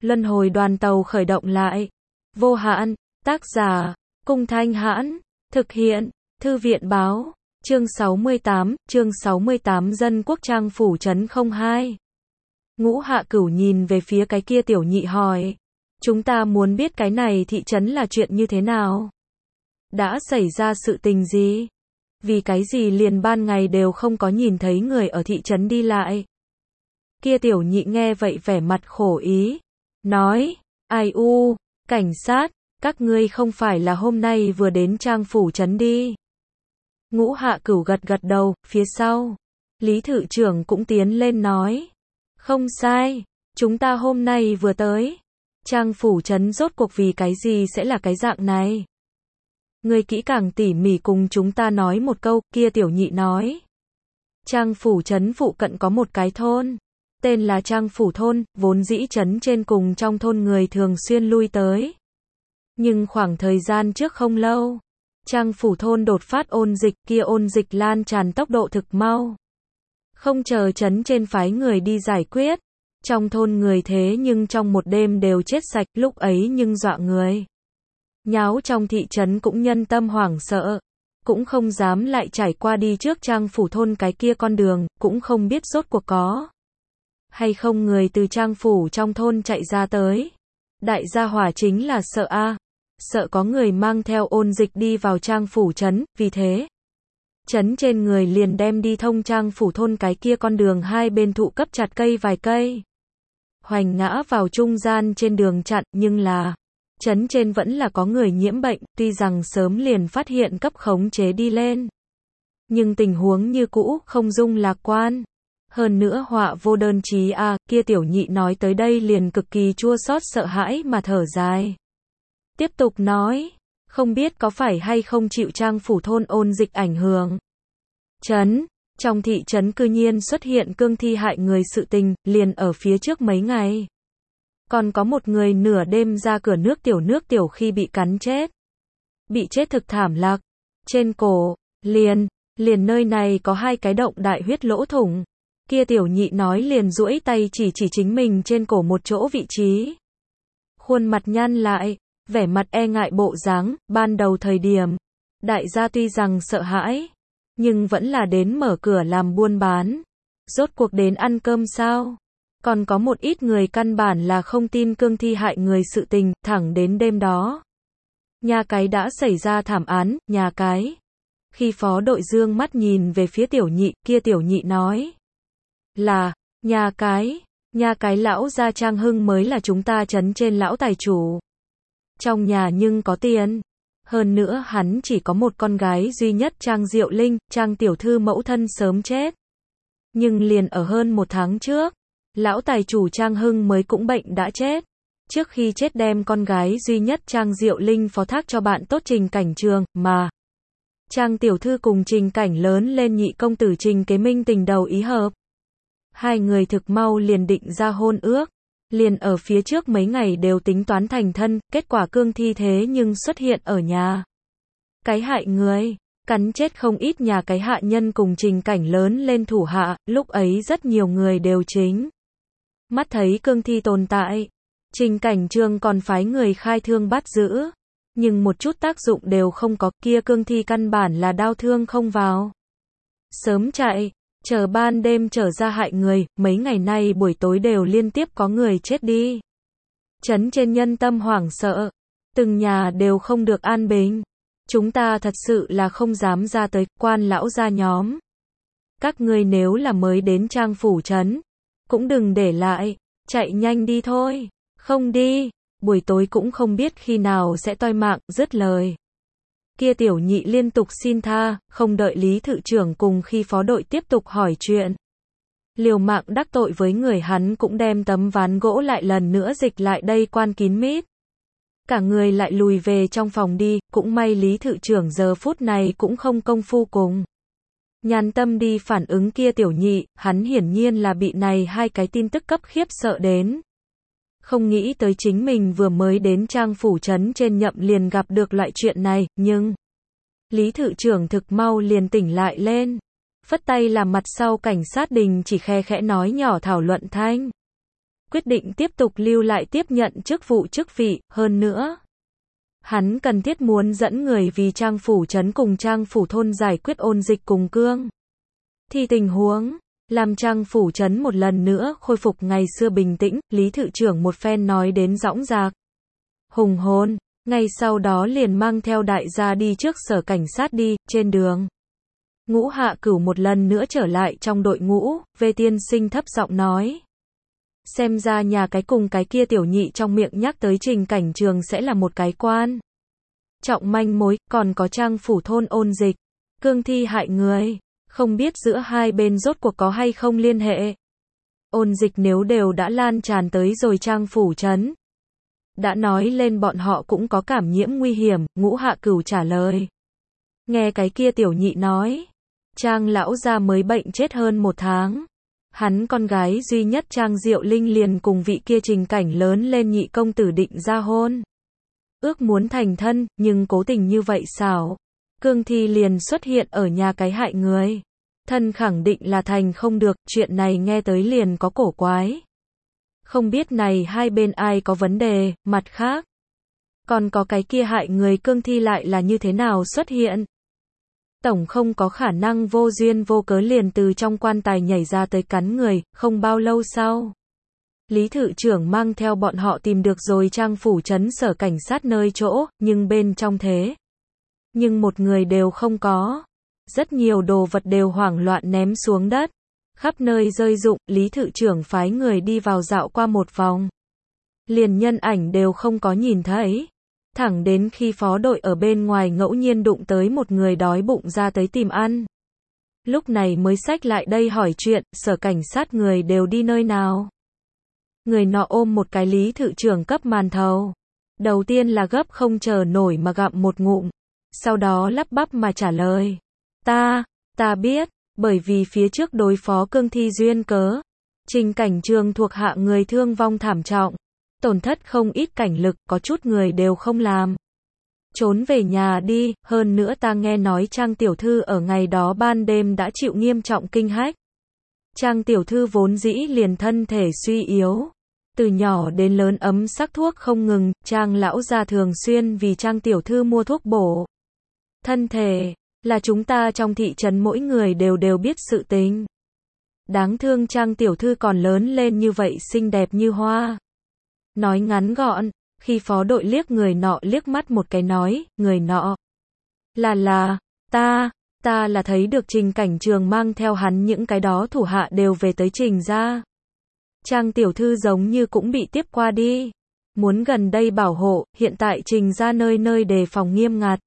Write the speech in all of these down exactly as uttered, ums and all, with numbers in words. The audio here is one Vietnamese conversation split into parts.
Luân hồi đoàn tàu khởi động lại. Vô hạn, tác giả, Cung Thanh Hãn, thực hiện, Thư viện Báo, chương sáu mươi tám, chương sáu mươi tám Dân Quốc Trang Phủ Trấn không hai. Ngũ Hạ Cửu nhìn về phía cái kia tiểu nhị hỏi. Chúng ta muốn biết cái này thị trấn là chuyện như thế nào? Đã xảy ra sự tình gì? Vì cái gì liền ban ngày đều không có nhìn thấy người ở thị trấn đi lại? Kia tiểu nhị nghe vậy vẻ mặt khổ ý. Nói, ai u, cảnh sát, các ngươi không phải là hôm nay vừa đến Trang Phủ Trấn đi. Ngũ Hạ Cửu gật gật đầu, phía sau. Lý Thự Trưởng cũng tiến lên nói. Không sai, chúng ta hôm nay vừa tới. Trang Phủ Trấn rốt cuộc vì cái gì sẽ là cái dạng này? Người kỹ càng tỉ mỉ cùng chúng ta nói một câu, kia tiểu nhị nói. Trang Phủ Trấn phụ cận có một cái thôn. Tên là Trang Phủ Thôn, vốn dĩ trấn trên cùng trong thôn người thường xuyên lui tới. Nhưng khoảng thời gian trước không lâu, Trang Phủ Thôn đột phát ôn dịch, kia ôn dịch lan tràn tốc độ thực mau. Không chờ trấn trên phái người đi giải quyết, trong thôn người thế nhưng trong một đêm đều chết sạch, lúc ấy nhưng dọa người. Nháo trong thị trấn cũng nhân tâm hoảng sợ, cũng không dám lại trải qua đi trước Trang Phủ Thôn cái kia con đường, cũng không biết rốt cuộc có hay không người từ Trang Phủ trong thôn chạy ra tới. Đại gia hỏa chính là sợ a, sợ có người mang theo ôn dịch đi vào Trang Phủ trấn, vì thế trấn trên người liền đem đi thông Trang Phủ Thôn cái kia con đường hai bên thụ cấp chặt cây vài cây. Hoành ngã vào trung gian trên đường chặn, nhưng là trấn trên vẫn là có người nhiễm bệnh, tuy rằng sớm liền phát hiện cấp khống chế đi lên. Nhưng tình huống như cũ, không dung lạc quan. Hơn nữa họa vô đơn chí a, à, kia tiểu nhị nói tới đây liền cực kỳ chua xót sợ hãi mà thở dài. Tiếp tục nói, không biết có phải hay không chịu Trang Phủ Thôn ôn dịch ảnh hưởng. Trấn, trong thị trấn cư nhiên xuất hiện cương thi hại người sự tình, liền ở phía trước mấy ngày. Còn có một người nửa đêm ra cửa nước tiểu nước tiểu khi bị cắn chết. Bị chết thực thảm lạc. Trên cổ, liền, liền nơi này có hai cái động đại huyết lỗ thủng. Kia tiểu nhị nói liền duỗi tay chỉ chỉ chính mình trên cổ một chỗ vị trí. Khuôn mặt nhăn lại, vẻ mặt e ngại bộ dáng, ban đầu thời điểm. Đại gia tuy rằng sợ hãi, nhưng vẫn là đến mở cửa làm buôn bán. Rốt cuộc đến ăn cơm sao? Còn có một ít người căn bản là không tin cương thi hại người sự tình, thẳng đến đêm đó. Nhà cái đã xảy ra thảm án, nhà cái. Khi phó đội dương mắt nhìn về phía tiểu nhị, kia tiểu nhị nói. Là, nhà cái, nhà cái lão gia Trang Hưng mới là chúng ta trấn trên lão tài chủ. Trong nhà nhưng có tiền. Hơn nữa hắn chỉ có một con gái duy nhất Trang Diệu Linh, Trang tiểu thư mẫu thân sớm chết. Nhưng liền ở hơn một tháng trước, lão tài chủ Trang Hưng mới cũng bệnh đã chết. Trước khi chết đem con gái duy nhất Trang Diệu Linh phó thác cho bạn tốt Trình Cảnh Trường, mà Trang tiểu thư cùng Trình Cảnh lớn lên nhị công tử Trình Kế Minh tình đầu ý hợp. Hai người thực mau liền định ra hôn ước. Liền ở phía trước mấy ngày đều tính toán thành thân, kết quả cương thi thế nhưng xuất hiện ở nhà. Cái hại người, cắn chết không ít nhà cái hạ nhân cùng Trình Cảnh lớn lên thủ hạ, lúc ấy rất nhiều người đều chính mắt thấy cương thi tồn tại. Trình Cảnh Trường còn phái người khai thương bắt giữ, nhưng một chút tác dụng đều không có, kia cương thi căn bản là đau thương không vào. Sớm chạy, chờ ban đêm trở ra hại người, mấy ngày nay buổi tối đều liên tiếp có người chết đi. Trấn trên nhân tâm hoảng sợ, từng nhà đều không được an bình. Chúng ta thật sự là không dám ra tới, quan lão gia nhóm. Các ngươi nếu là mới đến Trang Phủ trấn, cũng đừng để lại, chạy nhanh đi thôi, không đi, buổi tối cũng không biết khi nào sẽ toi mạng, dứt lời. Kia tiểu nhị liên tục xin tha, không đợi Lý Thự Trưởng cùng khi phó đội tiếp tục hỏi chuyện. Liều mạng đắc tội với người hắn cũng đem tấm ván gỗ lại lần nữa dịch lại đây quan kín mít. Cả người lại lùi về trong phòng đi, cũng may Lý Thự Trưởng giờ phút này cũng không công phu cùng. Nhàn tâm đi phản ứng kia tiểu nhị, hắn hiển nhiên là bị này hai cái tin tức cấp khiếp sợ đến. Không nghĩ tới chính mình vừa mới đến Trang Phủ trấn trên nhậm liền gặp được loại chuyện này, nhưng Lý Thự Trưởng thực mau liền tỉnh lại lên. Phất tay làm mặt sau cảnh sát đình chỉ khe khẽ nói nhỏ thảo luận thanh. quyết định tiếp tục lưu lại tiếp nhận chức vụ chức vị, hơn nữa. Hắn cần thiết muốn dẫn người vì Trang phủ trấn cùng Trang phủ thôn giải quyết ôn dịch cùng cương. Thì tình huống, làm Trang phủ trấn một lần nữa khôi phục ngày xưa bình tĩnh, Lý Thự trưởng một phen nói đến dõng dạc. Hùng hồn, ngay sau đó liền mang theo đại gia đi trước sở cảnh sát đi, trên đường. Ngũ Hạ Cửu một lần nữa trở lại trong đội ngũ, Vệ tiên sinh thấp giọng nói. Xem ra nhà cái cùng cái kia tiểu nhị trong miệng nhắc tới Trình Cảnh Trường sẽ là một cái quan trọng manh mối, còn có Trang phủ thôn ôn dịch, cương thi hại người, không biết giữa hai bên rốt cuộc có hay không liên hệ. Ôn dịch nếu đều đã lan tràn tới rồi Trang phủ trấn, đã nói lên bọn họ cũng có cảm nhiễm nguy hiểm, Ngũ Hạ Cửu trả lời. Nghe cái kia tiểu nhị nói, Trang lão gia mới bệnh chết hơn một tháng. Hắn con gái duy nhất Trang Diệu Linh liền cùng vị kia Trình Cảnh lớn lên nhị công tử định ra hôn. Ước muốn thành thân, nhưng cố tình như vậy xảo. Cương thi liền xuất hiện ở nhà cái hại người. Thân khẳng định là thành không được, chuyện này nghe tới liền có cổ quái. Không biết này hai bên ai có vấn đề, mặt khác. Còn có cái kia hại người cương thi lại là như thế nào xuất hiện? Tổng không có khả năng vô duyên vô cớ liền từ trong quan tài nhảy ra tới cắn người, không bao lâu sau. Lý Thự trưởng mang theo bọn họ tìm được rồi Trang phủ trấn sở cảnh sát nơi chỗ, nhưng bên trong thế. Nhưng một người đều không có. Rất nhiều đồ vật đều hoảng loạn ném xuống đất. Khắp nơi rơi rụng, Lý Thự trưởng phái người đi vào dạo qua một vòng. Liền nhân ảnh đều không có nhìn thấy. Thẳng đến khi phó đội ở bên ngoài ngẫu nhiên đụng tới một người đói bụng ra tới tìm ăn. Lúc này mới xách lại đây hỏi chuyện, sở cảnh sát người đều đi nơi nào. Người nọ ôm một cái Lý Thự trưởng cấp màn thầu. Đầu tiên là gấp không chờ nổi mà gặm một ngụm. Sau đó lắp bắp mà trả lời. Ta, ta biết, bởi vì phía trước đối phó cương thi duyên cớ. Trình Cảnh Trường thuộc hạ người thương vong thảm trọng. Tổn thất không ít cảnh lực, có chút người đều không làm. Trốn về nhà đi, hơn nữa ta nghe nói Trang tiểu thư ở ngày đó ban đêm đã chịu nghiêm trọng kinh hách. Trang tiểu thư vốn dĩ liền thân thể suy yếu. Từ nhỏ đến lớn ấm sắc thuốc không ngừng, Trang lão gia thường xuyên vì Trang tiểu thư mua thuốc bổ. Thân thể, là chúng ta trong thị trấn mỗi người đều đều biết sự tình. Đáng thương Trang tiểu thư còn lớn lên như vậy xinh đẹp như hoa. Nói ngắn gọn, khi phó đội liếc người nọ liếc mắt một cái nói, người nọ. Là là, ta, ta là thấy được Trình Cảnh Trường mang theo hắn những cái đó thủ hạ đều về tới Trình gia. Trang tiểu thư giống như cũng bị tiếp qua đi. Muốn gần đây bảo hộ, hiện tại Trình gia nơi nơi đề phòng nghiêm ngặt.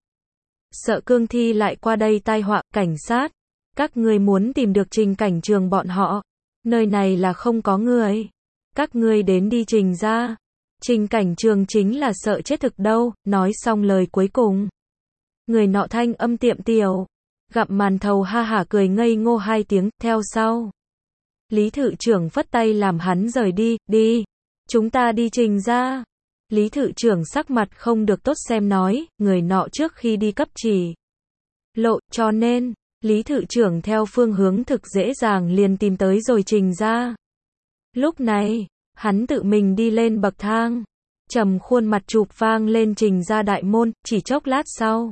Sợ cương thi lại qua đây tai họa, cảnh sát. Các ngươi muốn tìm được Trình Cảnh Trường bọn họ. Nơi này là không có người. Các ngươi đến đi Trình gia. Trình Cảnh Trường chính là sợ chết thực đâu, nói xong lời cuối cùng. Người nọ thanh âm tiệm tiểu. Gặm màn thầu ha hả cười ngây ngô hai tiếng, theo sau. Lý Thự trưởng phất tay làm hắn rời đi, đi. Chúng ta đi Trình gia. Lý Thự trưởng sắc mặt không được tốt xem nói, người nọ trước khi đi cấp chỉ. Lộ, cho nên, Lý Thự trưởng theo phương hướng thực dễ dàng liền tìm tới rồi Trình gia. Lúc này, hắn tự mình đi lên bậc thang, trầm khuôn mặt chụp vang lên Trình gia đại môn, chỉ chốc lát sau.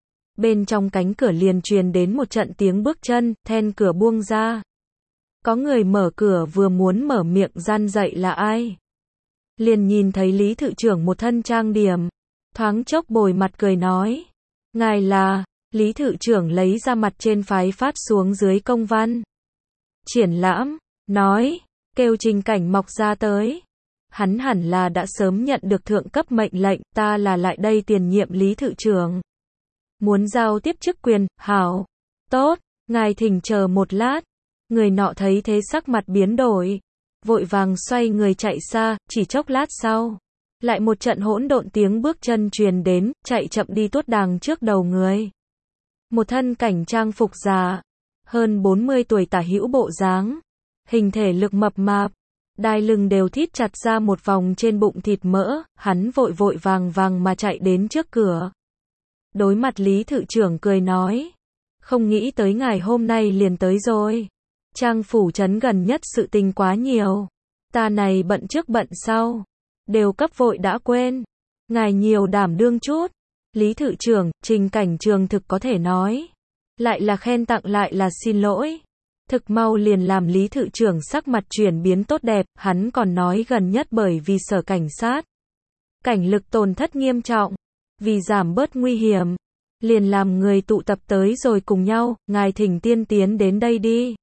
Bên trong cánh cửa liền truyền đến một trận tiếng bước chân, then cửa buông ra. Có người mở cửa vừa muốn mở miệng gian dậy là ai. Liền nhìn thấy Lý Thự trưởng một thân trang điểm, thoáng chốc bồi mặt cười nói. Ngài là, Lý Thự trưởng lấy ra mặt trên phái phát xuống dưới công văn. Triển lãm, nói, kêu Trình Cảnh Mọc ra tới. Hắn hẳn là đã sớm nhận được thượng cấp mệnh lệnh, ta là lại đây tiền nhiệm Lý Thự trưởng. Muốn giao tiếp chức quyền, hảo. Tốt, ngài thỉnh chờ một lát. Người nọ thấy thế sắc mặt biến đổi. Vội vàng xoay người chạy xa, chỉ chốc lát sau. Lại một trận hỗn độn tiếng bước chân truyền đến, chạy chậm đi tuốt đàng trước đầu người. Một thân cảnh trang phục già. Hơn bốn mươi tuổi tả hữu bộ dáng. Hình thể lực mập mạp. Đai lưng đều thít chặt ra một vòng trên bụng thịt mỡ, hắn vội vội vàng vàng mà chạy đến trước cửa. Đối mặt Lý Thự trưởng cười nói. Không nghĩ tới ngài hôm nay liền tới rồi. Trang phủ trấn gần nhất sự tình quá nhiều. Ta này bận trước bận sau, đều cấp vội đã quên. Ngài nhiều đảm đương chút. Lý Thự Trưởng, Trình Cảnh Trường thực có thể nói. Lại là khen tặng lại là xin lỗi. Thực mau liền làm Lý Thự Trưởng sắc mặt chuyển biến tốt đẹp, hắn còn nói gần nhất bởi vì sở cảnh sát. Cảnh lực tổn thất nghiêm trọng. Vì giảm bớt nguy hiểm. Liền làm người tụ tập tới rồi cùng nhau, ngài thỉnh tiên tiến đến đây đi.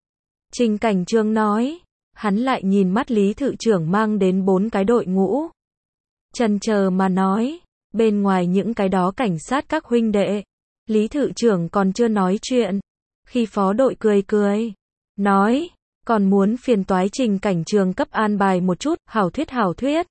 Trình Cảnh Trường nói. Hắn lại nhìn mắt Lý Thự Trưởng mang đến bốn cái đội ngũ. Chần chờ mà nói. Bên ngoài những cái đó cảnh sát các huynh đệ. Lý Thự Trưởng còn chưa nói chuyện. Khi phó đội cười cười. Nói. Còn muốn phiền toái Trình Cảnh Trường cấp an bài một chút, hảo thuyết hảo thuyết.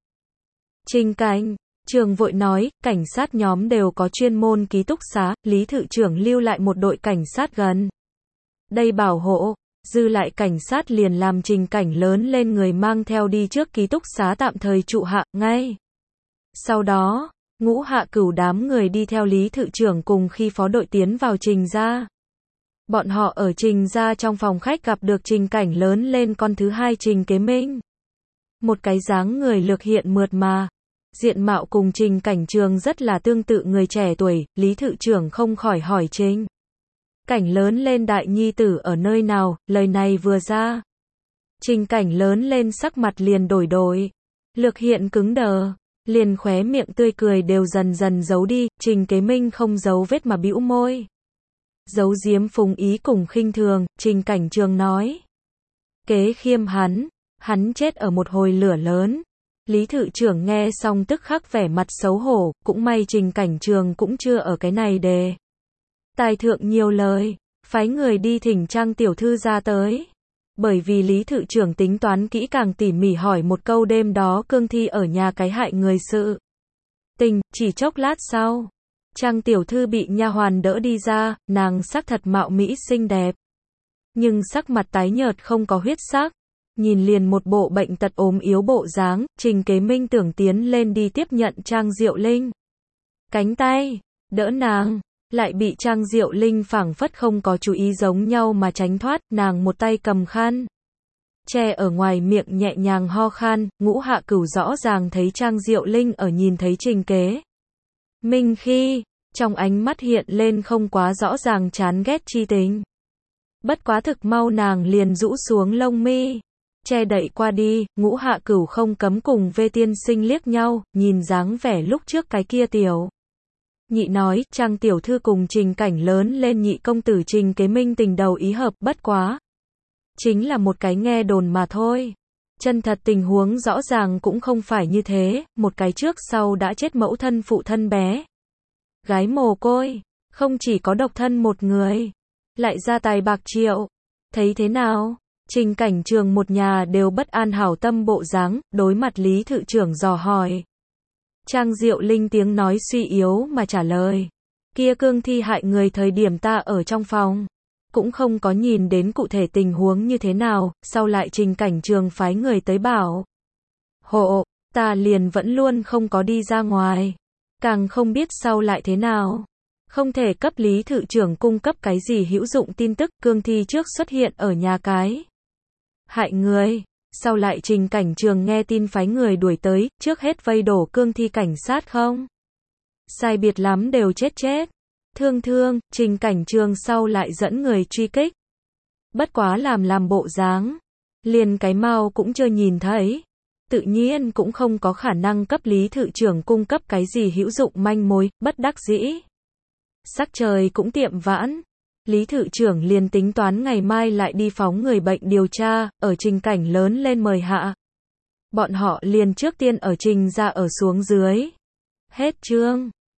Trình Cảnh Trường vội nói, cảnh sát nhóm đều có chuyên môn ký túc xá, Lý Thự Trưởng lưu lại một đội cảnh sát gần đây bảo hộ, dư lại cảnh sát liền làm Trình Cảnh lớn lên người mang theo đi trước ký túc xá tạm thời trụ hạ, ngay. Sau đó, Ngũ Hạ Cửu đám người đi theo Lý Thự Trưởng cùng khi phó đội tiến vào Trình gia. Bọn họ ở Trình gia trong phòng khách gặp được Trình Cảnh lớn lên con thứ hai Trình Kế Minh. Một cái dáng người lược hiện mượt mà. Diện mạo cùng Trình Cảnh Trường rất là tương tự người trẻ tuổi, Lý Thự Trưởng không khỏi hỏi Trình Cảnh lớn lên đại nhi tử ở nơi nào, lời này vừa ra. Trình Cảnh lớn lên sắc mặt liền đổi đổi. Lược hiện cứng đờ, liền khóe miệng tươi cười đều dần dần giấu đi, Trình Kế Minh không giấu vết mà bĩu môi. Giấu giếm phùng ý cùng khinh thường, Trình Cảnh Trường nói. Kế khiêm hắn, hắn chết ở một hồi lửa lớn. Lý Thự Trưởng nghe xong tức khắc vẻ mặt xấu hổ, cũng may Trình Cảnh Trường cũng chưa ở cái này đề. Tài thượng nhiều lời, phái người đi thỉnh Trang tiểu thư ra tới. Bởi vì Lý Thự Trưởng tính toán kỹ càng tỉ mỉ hỏi một câu đêm đó cương thi ở nhà cái hại người sự tình, chỉ chốc lát sau. Trang tiểu thư bị nha hoàn đỡ đi ra, nàng sắc thật mạo mỹ xinh đẹp. Nhưng sắc mặt tái nhợt không có huyết sắc. Nhìn liền một bộ bệnh tật ốm yếu bộ dáng, Trình Kế Minh tưởng tiến lên đi tiếp nhận Trang Diệu Linh. Cánh tay, đỡ nàng, lại bị Trang Diệu Linh phảng phất không có chú ý giống nhau mà tránh thoát, nàng một tay cầm khăn. Che ở ngoài miệng nhẹ nhàng ho khan, Ngũ Hạ Cửu rõ ràng thấy Trang Diệu Linh ở nhìn thấy Trình Kế Minh khi, trong ánh mắt hiện lên không quá rõ ràng chán ghét chi tình. Bất quá thực mau nàng liền rũ xuống lông mi. Che đậy qua đi, Ngũ Hạ Cửu không cấm cùng Vê Tiên Sinh liếc nhau, nhìn dáng vẻ lúc trước cái kia tiểu. Nhị nói, Trang tiểu thư cùng Trình Cảnh lớn lên nhị công tử Trình Kế Minh tình đầu ý hợp, bất quá. Chính là một cái nghe đồn mà thôi. Chân thật tình huống rõ ràng cũng không phải như thế, một cái trước sau đã chết mẫu thân phụ thân bé. Gái mồ côi, không chỉ có độc thân một người, lại ra tài bạc triệu. Thấy thế nào? Trình Cảnh Trường một nhà đều bất an hảo tâm bộ dáng, đối mặt Lý Thự Trưởng dò hỏi. Trang Diệu Linh tiếng nói suy yếu mà trả lời. Kia cương thi hại người thời điểm ta ở trong phòng. Cũng không có nhìn đến cụ thể tình huống như thế nào, sau lại Trình Cảnh Trường phái người tới bảo. Hộ, ta liền vẫn luôn không có đi ra ngoài. Càng không biết sau lại thế nào. Không thể cấp Lý Thự Trưởng cung cấp cái gì hữu dụng tin tức, cương thi trước xuất hiện ở nhà cái. Hại người, sau lại Trình Cảnh Trường nghe tin phái người đuổi tới, trước hết vây đổ cương thi cảnh sát không? Sai biệt lắm đều chết chết. Thương thương, Trình Cảnh Trường sau lại dẫn người truy kích. Bất quá làm làm bộ dáng. Liền cái mau cũng chưa nhìn thấy. Tự nhiên cũng không có khả năng cấp Lý Thự Trưởng cung cấp cái gì hữu dụng manh mối, bất đắc dĩ. Sắc trời cũng tiệm vãn. Lý Thự Trưởng liền tính toán ngày mai lại đi phóng người bệnh điều tra, ở Trình Cảnh lớn lên mời hạ. Bọn họ liền trước tiên ở Trình ra ở xuống dưới. Hết chương.